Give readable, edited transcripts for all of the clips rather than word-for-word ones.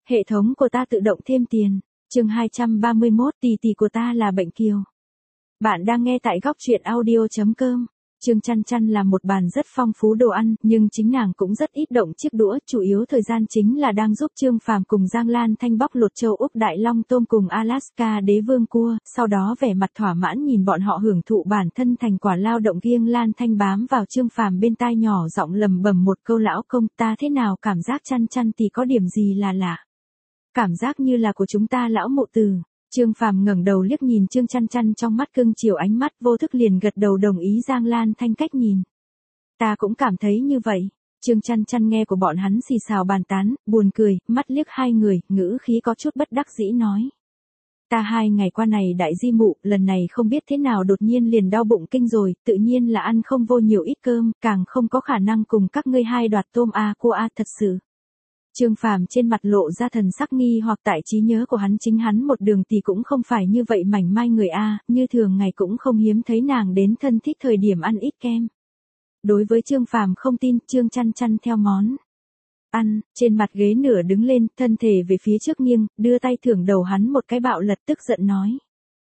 Hệ thống của ta tự động thêm tiền. Chương 231, tỷ tỷ của ta là bệnh kiều. Bạn đang nghe tại góc truyện audio.com. Trương Chăn Chăn làm một bàn rất phong phú đồ ăn, nhưng chính nàng cũng rất ít động chiếc đũa, chủ yếu thời gian chính là đang giúp Trương Phàm cùng Giang Lan Thanh bóc lột châu Úc Đại Long tôm cùng Alaska đế vương cua, sau đó vẻ mặt thỏa mãn nhìn bọn họ hưởng thụ bản thân thành quả lao động riêng. Lan Thanh bám vào Trương Phàm bên tai nhỏ giọng lầm bầm một câu: lão công, ta thế nào cảm giác Chăn Chăn thì có điểm gì là lạ. Cảm giác như là của chúng ta lão mụ từ. Trương Phàm ngẩng đầu liếc nhìn Trương Chăn Chăn, trong mắt cưng chiều, ánh mắt vô thức liền gật đầu đồng ý Giang Lan Thanh cách nhìn. Ta cũng cảm thấy như vậy. Trương Chăn Chăn nghe của bọn hắn xì xào bàn tán, buồn cười, mắt liếc hai người, ngữ khí có chút bất đắc dĩ nói. Ta 2 ngày qua này đại di mụ, lần này không biết thế nào đột nhiên liền đau bụng kinh rồi, tự nhiên là ăn không vô nhiều ít cơm, càng không có khả năng cùng các ngươi hai đoạt tôm cua thật sự. Trương Phàm trên mặt lộ ra thần sắc nghi hoặc, tại trí nhớ của hắn chính hắn một đường thì cũng không phải như vậy mảnh mai người như thường ngày cũng không hiếm thấy nàng đến thân thích thời điểm ăn ít kem. Đối với Trương Phàm không tin, Trương Chăn Chăn theo món ăn, trên mặt ghế nửa đứng lên, thân thể về phía trước nghiêng, đưa tay thưởng đầu hắn một cái bạo lật, tức giận nói.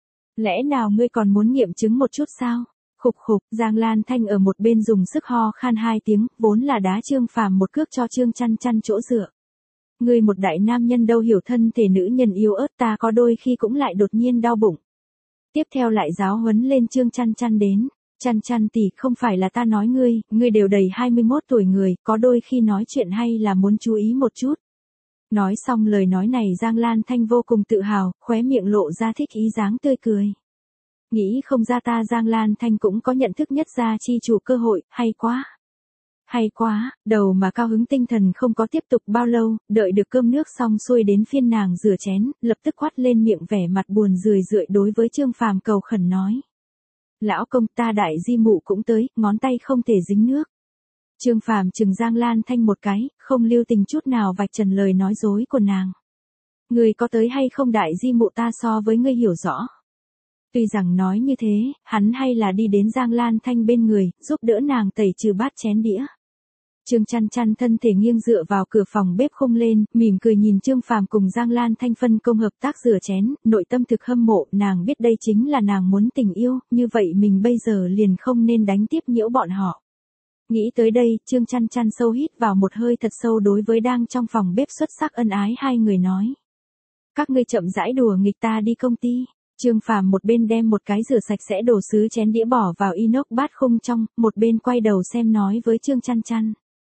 Lẽ nào ngươi còn muốn nghiệm chứng một chút sao? Khục khục, Giang Lan Thanh ở một bên dùng sức ho khan 2 tiếng, vốn là đá Trương Phàm một cước cho Trương Chăn Chăn chỗ dựa. Ngươi một đại nam nhân đâu hiểu thân thể nữ nhân yếu ớt, ta có đôi khi cũng lại đột nhiên đau bụng. Tiếp theo lại giáo huấn lên Trương Chăn Chăn đến. Chăn Chăn tỷ, không phải là ta nói ngươi đều đầy 21 tuổi người, có đôi khi nói chuyện hay là muốn chú ý một chút. Nói xong lời nói này, Giang Lan Thanh vô cùng tự hào, khóe miệng lộ ra thích ý dáng tươi cười. Nghĩ không ra ta Giang Lan Thanh cũng có nhận thức nhất gia chi chủ cơ hội, hay quá. Hay quá, đầu mà cao hứng tinh thần không có tiếp tục bao lâu, đợi được cơm nước xong xuôi đến phiên nàng rửa chén, lập tức quát lên miệng vẻ mặt buồn rười rượi đối với Trương Phàm cầu khẩn nói. Lão công, ta đại di mụ cũng tới, ngón tay không thể dính nước. Trương Phàm chừng Giang Lan Thanh một cái, không lưu tình chút nào vạch trần lời nói dối của nàng. Người có tới hay không đại di mụ ta so với ngươi hiểu rõ. Tuy rằng nói như thế, hắn hay là đi đến Giang Lan Thanh bên người, giúp đỡ nàng tẩy trừ bát chén đĩa. Trương Chăn Chăn thân thể nghiêng dựa vào cửa phòng bếp khung lên, mỉm cười nhìn Trương Phàm cùng Giang Lan Thanh phân công hợp tác rửa chén, nội tâm thực hâm mộ, nàng biết đây chính là nàng muốn tình yêu, như vậy mình bây giờ liền không nên đánh tiếp nhiễu bọn họ. Nghĩ tới đây, Trương Chăn Chăn sâu hít vào một hơi thật sâu đối với đang trong phòng bếp xuất sắc ân ái hai người nói. Các ngươi chậm rãi đùa nghịch, ta đi công ty. Trương Phàm một bên đem một cái rửa sạch sẽ đồ sứ chén đĩa bỏ vào inox bát khung trong, một bên quay đầu xem nói với Trương Chăn Chăn.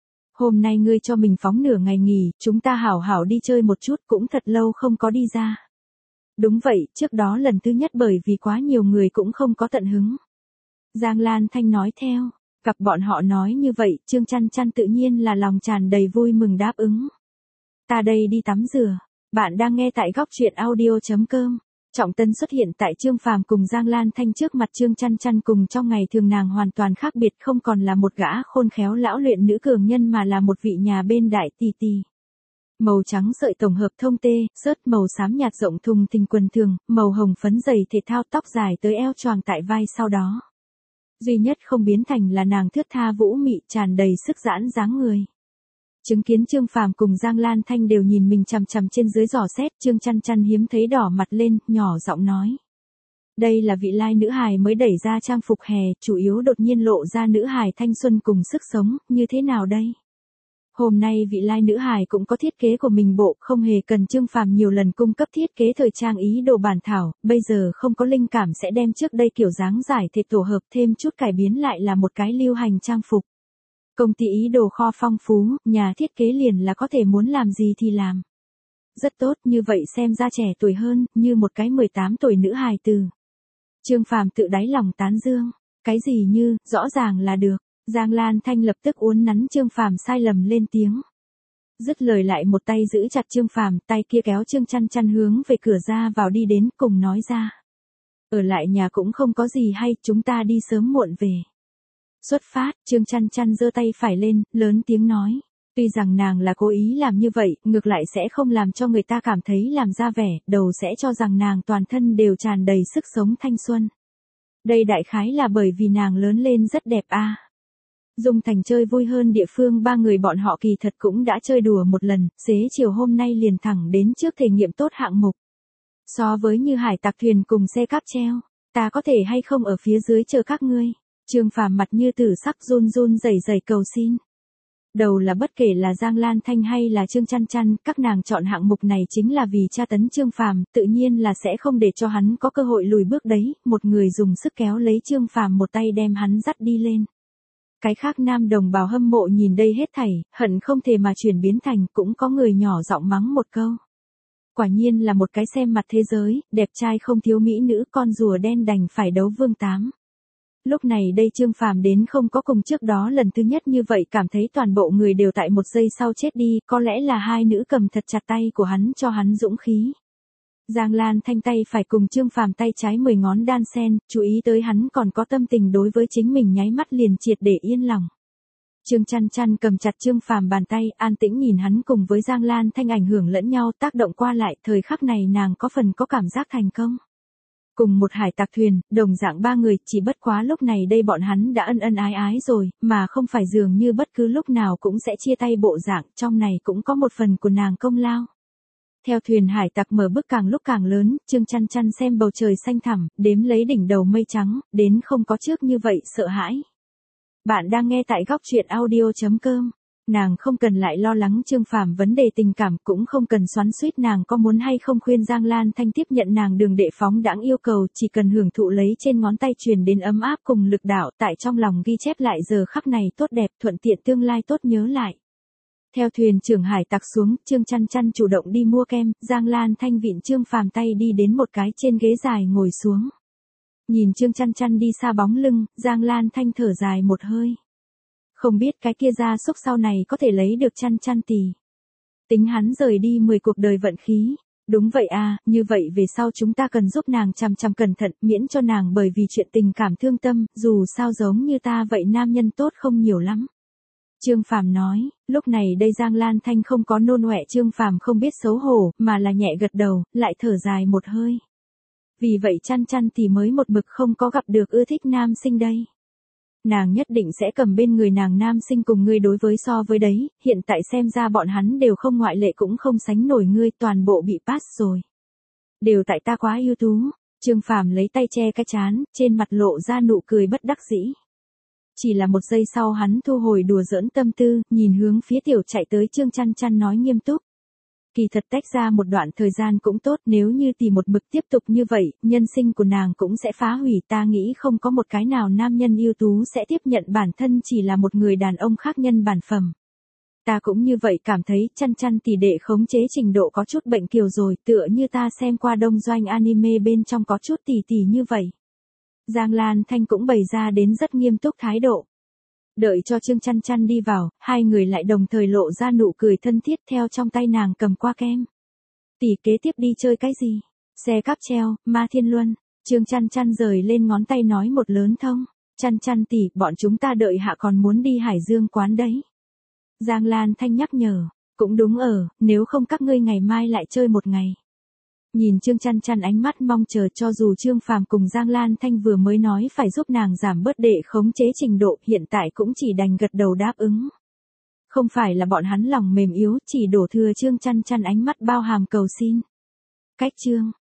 Hôm nay ngươi cho mình phóng nửa ngày nghỉ, chúng ta hảo hảo đi chơi một chút, cũng thật lâu không có đi ra. Đúng vậy, trước đó lần thứ nhất bởi vì quá nhiều người cũng không có tận hứng. Giang Lan Thanh nói theo, gặp bọn họ nói như vậy, Trương Chăn Chăn tự nhiên là lòng tràn đầy vui mừng đáp ứng. Ta đây đi tắm rửa, bạn đang nghe tại góc truyện audio.com. Trọng Tân xuất hiện tại Trương Phàm cùng Giang Lan Thanh trước mặt Trương Chăn Chăn, cùng trong ngày thường nàng hoàn toàn khác biệt, không còn là một gã khôn khéo lão luyện nữ cường nhân mà là một vị nhà bên đại tỷ tỷ. Màu trắng sợi tổng hợp thông tê, sớt màu xám nhạt rộng thùng thình quần thường, màu hồng phấn giày thể thao, tóc dài tới eo choàng tại vai sau đó. Duy nhất không biến thành là nàng thướt tha vũ mị, tràn đầy sức giãn dáng người. Chứng kiến Trương Phàm cùng Giang Lan Thanh đều nhìn mình chằm chằm trên dưới dò xét, Trương Chăn Chăn hiếm thấy đỏ mặt lên, nhỏ giọng nói. Đây là vị lai nữ hài mới đẩy ra trang phục hè, chủ yếu đột nhiên lộ ra nữ hài thanh xuân cùng sức sống, như thế nào đây? Hôm nay vị lai nữ hài cũng có thiết kế của mình bộ, không hề cần Trương Phàm nhiều lần cung cấp thiết kế thời trang ý đồ bản thảo, bây giờ không có linh cảm sẽ đem trước đây kiểu dáng giải thể tổ hợp thêm chút cải biến lại là một cái lưu hành trang phục. Công ty ý đồ kho phong phú, nhà thiết kế liền là có thể muốn làm gì thì làm. Rất tốt, như vậy xem ra trẻ tuổi hơn, như một cái 18 tuổi nữ hài tử. Trương Phàm tự đáy lòng tán dương. Cái gì như, rõ ràng là được. Giang Lan Thanh lập tức uốn nắn Trương Phàm sai lầm lên tiếng. Dứt lời lại một tay giữ chặt Trương Phàm, tay kia kéo Trương Chăn Chăn hướng về cửa ra vào đi đến, cùng nói ra. Ở lại nhà cũng không có gì hay, chúng ta đi sớm muộn về. Xuất phát, Trương Chăn Chăn giơ tay phải lên, lớn tiếng nói. Tuy rằng nàng là cố ý làm như vậy, ngược lại sẽ không làm cho người ta cảm thấy làm ra vẻ, đầu sẽ cho rằng nàng toàn thân đều tràn đầy sức sống thanh xuân. Đây đại khái là bởi vì nàng lớn lên rất đẹp Dung Thành chơi vui hơn địa phương ba người bọn họ kỳ thật cũng đã chơi đùa một lần, xế chiều hôm nay liền thẳng đến trước thể nghiệm tốt hạng mục. So với như hải tặc thuyền cùng xe cáp treo, ta có thể hay không ở phía dưới chờ các ngươi. Trương Phàm mặt như tử sắc run run rẩy rẩy cầu xin. Đầu là bất kể là Giang Lan Thanh hay là Trương Chăn Chăn, các nàng chọn hạng mục này chính là vì tra tấn Trương Phàm, tự nhiên là sẽ không để cho hắn có cơ hội lùi bước đấy, một người dùng sức kéo lấy Trương Phàm một tay đem hắn dắt đi lên. Cái khác nam đồng bào hâm mộ nhìn đây hết thảy, hận không thể mà chuyển biến thành, cũng có người nhỏ giọng mắng một câu. Quả nhiên là một cái xem mặt thế giới, đẹp trai không thiếu mỹ nữ, con rùa đen đành phải đấu vương tám. Lúc này đây Trương Phàm đến không có cùng trước đó lần thứ nhất như vậy, cảm thấy toàn bộ người đều tại một giây sau chết đi, có lẽ là hai nữ cầm thật chặt tay của hắn cho hắn dũng khí. Giang Lan Thanh tay phải cùng Trương Phàm tay trái 10 ngón đan sen, chú ý tới hắn còn có tâm tình đối với chính mình, nháy mắt liền triệt để yên lòng. Trương Chăn Chăn cầm chặt Trương Phàm bàn tay, an tĩnh nhìn hắn cùng với Giang Lan Thanh ảnh hưởng lẫn nhau, tác động qua lại, thời khắc này nàng có phần có cảm giác thành công. Cùng một hải tặc thuyền, đồng dạng ba người, chỉ bất quá lúc này đây bọn hắn đã ân ân ái ái rồi, mà không phải dường như bất cứ lúc nào cũng sẽ chia tay bộ dạng, trong này cũng có một phần của nàng công lao. Theo thuyền hải tặc mở bước càng lúc càng lớn, Trương Chăn Chăn xem bầu trời xanh thẳm, đếm lấy đỉnh đầu mây trắng, đến không có trước như vậy sợ hãi. Bạn đang nghe tại góc truyện audio.com. Nàng không cần lại lo lắng Trương Phàm vấn đề tình cảm, cũng không cần xoắn xuýt nàng có muốn hay không khuyên Giang Lan Thanh tiếp nhận nàng đường đệ phóng đãng yêu cầu, chỉ cần hưởng thụ lấy trên ngón tay truyền đến ấm áp cùng lực đạo, tại trong lòng ghi chép lại giờ khắc này tốt đẹp, thuận tiện tương lai tốt nhớ lại. Theo thuyền trưởng hải tặc xuống, Trương Chăn Chăn chủ động đi mua kem, Giang Lan Thanh vịn Trương Phàm tay đi đến một cái trên ghế dài ngồi xuống. Nhìn Trương Chăn Chăn đi xa bóng lưng, Giang Lan Thanh thở dài một hơi. Không biết cái kia gia súc sau này có thể lấy được Chăn Chăn tỷ. Tính hắn rời đi 10 cuộc đời vận khí. Đúng vậy à, như vậy về sau chúng ta cần giúp nàng chằm chằm cẩn thận, miễn cho nàng bởi vì chuyện tình cảm thương tâm, dù sao giống như ta vậy nam nhân tốt không nhiều lắm. Trương Phàm nói, lúc này đây Giang Lan Thanh không có nôn ọe, Trương Phàm không biết xấu hổ, mà là nhẹ gật đầu, lại thở dài một hơi. Vì vậy Chăn Chăn thì mới một mực không có gặp được ưa thích nam sinh đây. Nàng nhất định sẽ cầm bên người nàng nam sinh cùng ngươi đối với so với đấy, hiện tại xem ra bọn hắn đều không ngoại lệ cũng không sánh nổi ngươi, toàn bộ bị pass rồi. Đều tại ta quá ưu tú. Trương Phàm lấy tay che cái trán, trên mặt lộ ra nụ cười bất đắc dĩ. Chỉ là một giây sau hắn thu hồi đùa giỡn tâm tư, nhìn hướng phía tiểu chạy tới Trương Chăn Chăn nói nghiêm túc. Kỳ thật tách ra một đoạn thời gian cũng tốt, nếu như tỷ một mực tiếp tục như vậy, nhân sinh của nàng cũng sẽ phá hủy, ta nghĩ không có một cái nào nam nhân ưu tú sẽ tiếp nhận bản thân chỉ là một người đàn ông khác nhân bản phẩm. Ta cũng như vậy cảm thấy, Chăn Chăn tỷ đệ khống chế trình độ có chút bệnh kiều rồi, tựa như ta xem qua đông doanh anime bên trong có chút tỷ tỷ như vậy. Giang Lan Thanh cũng bày ra đến rất nghiêm túc thái độ. Đợi cho Trương Chăn Chăn đi vào, hai người lại đồng thời lộ ra nụ cười thân thiết, theo trong tay nàng cầm qua kem. Tỷ kế tiếp đi chơi cái gì? Xe cáp treo, Ma Thiên Luân. Trương Chăn Chăn rời lên ngón tay nói một lớn thông. Chăn Chăn tỷ, bọn chúng ta đợi hạ còn muốn đi Hải Dương quán đấy. Giang Lan Thanh nhắc nhở, cũng đúng nếu không các ngươi ngày mai lại chơi một ngày. Nhìn Trương Chăn Chăn ánh mắt mong chờ, cho dù Trương Phàm cùng Giang Lan Thanh vừa mới nói phải giúp nàng giảm bớt để khống chế trình độ, hiện tại cũng chỉ đành gật đầu đáp ứng. Không phải là bọn hắn lòng mềm yếu, chỉ đổ thừa Trương Chăn Chăn ánh mắt bao hàm cầu xin. Cách chương